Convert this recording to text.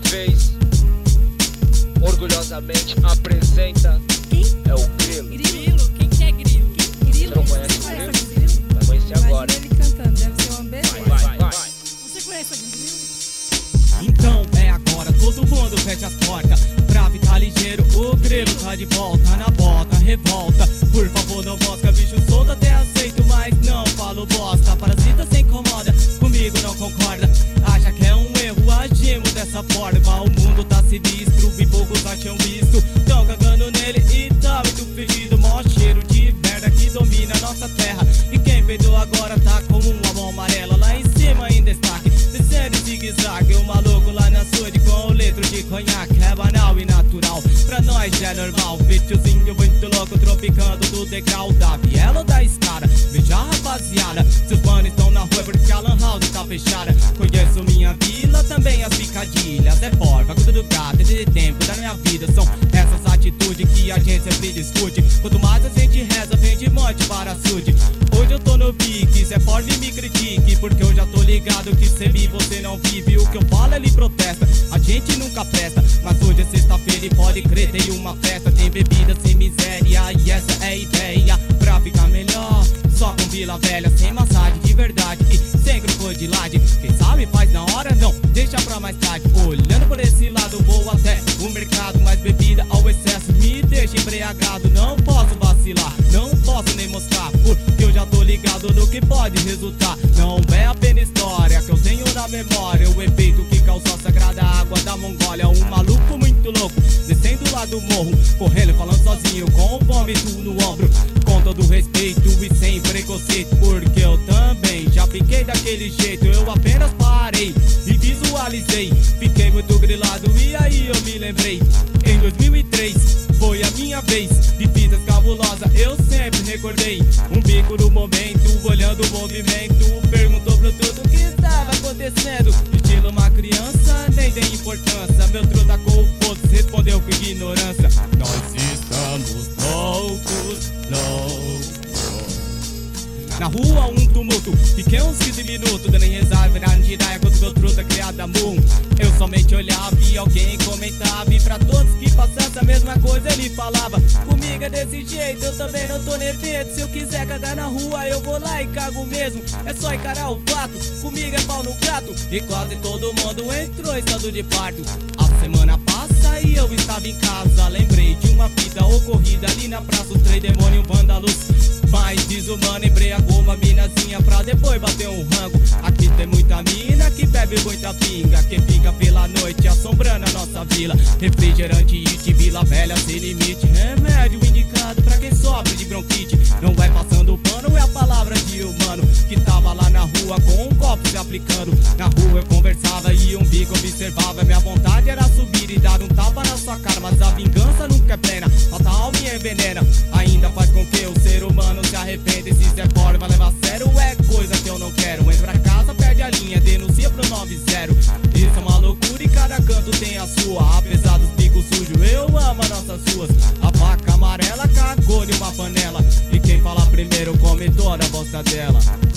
vez, orgulhosamente apresenta. Quem? É o Grilo. Grilo? Quem que é Grilo? Grilo? Você não conhece Você o Grilo? conhece Grilo? Vai conhecer agora. Imagina ele cantando, deve ser uma beleza. Vai. Você conhece o Grilo? Então é agora, todo mundo fecha as portas. Pra ficar ligeiro, o Grilo tá de volta. Na bota, revolta. Por favor, não mosca, bicho solto até aceito, mas não falo bosta. Parasita se incomoda, comigo não concorda. Acha que é um erro, agimos dessa forma. O mundo tá sinistro, e poucos acham visto. Tão cagando nele e tá muito fedido. Mó cheiro de merda que domina nossa terra. E quem peidou agora tá como uma mão amarela. Lá em cima em destaque, descendo em zigue-zague. O maluco lá na açude com um litro de conhaque. É banal e natural, pra nós já é normal. Vitiozinho muito louco, tropicando do degrau da viela ou da escada. Veja rapaziada, seus manos estão na rua porque a lan house tá fechada. Conheço minha vila, também as picadilhas. É porva, cuido do gato, de tempo da minha vida. São essas atitudes que a gente sempre discute. Quanto mais a gente reza, vem de monte para açude. Hoje eu tô no pique, Zé Porve me critique, porque eu já tô ligado que sem mim você não vive. O que eu falo ele protesta, a gente nunca presta. Mas hoje é sexta-feira e pode crer, tem uma festa. Tem bebida sem miséria e essa é a ideia. Pra ficar melhor, só com Vila Velha. Sem massagem de verdade e sem crocodilagem. Quem sabe faz na hora, não, deixa pra mais tarde. Olhando por esse lado vou até o mercado. Mas bebida ao excesso me deixa embriagado. Não posso vacilar, não posso nem mostrar, porque eu já tô ligado no que pode resultar. Não é apenas história que eu tenho na memória. O efeito que causou a sagrada água da Mongólia. Um maluco muito louco, descendo lá do morro, correndo, falando sozinho, com o vômito no ombro. Com todo respeito e sem preconceito, porque eu também já fiquei daquele jeito. Eu apenas parei e visualizei, fiquei muito grilado e aí eu me lembrei. Em 2003 foi a minha vez de fitas cabulosas, eu sempre recordei. Um bico no momento, olhando o movimento, perguntou pro tudo o que estava acontecendo. Estilo uma criança, nem dei importância. Meu truta com o foda respondeu com ignorância. Nós estamos loucos, loucos. Na rua um tumulto, fiquei uns 15 minutos dando em rezar, virando giraia quando meu truta criada moon. Eu somente olhava e alguém comentava, e pra todos que passassem a mesma coisa ele falava: comigo é desse jeito, eu também não tô nervoso. Se eu quiser cagar na rua eu vou lá e cago mesmo. É só encarar o fato, comigo é pau no gato. E quase todo mundo entrou em estado de parto. A semana passa e eu estava em casa, lembrei de uma fita ocorrida ali na praça. Os três demônios vândalos mais desumano embriagou uma minazinha pra depois bater um rango. Aqui tem muita mina que bebe muita pinga, que fica pela noite assombrando a nossa vila. Refrigerante it, Vila Velha sem limite. Remédio indicado pra quem sofre de bronquite. Não vai passando pano, é a palavra de humano que tava lá na rua com um copo se aplicando. Na rua eu conversava e um bico observava. Minha vontade era subir e dar um tapa na sua cara, mas a vingança nunca é plena, a alma envenena. Ainda faz com que o ser humano se arrependa. E se Zé Porve vai levar a sério é coisa que eu não quero. Entra pra casa, perde a linha, denuncia pro 90. Isso é uma loucura e cada canto tem a sua. Apesar dos bicos sujos, eu amo as nossas ruas. A vaca amarela cagou em uma panela, e quem fala primeiro come toda a bosta dela.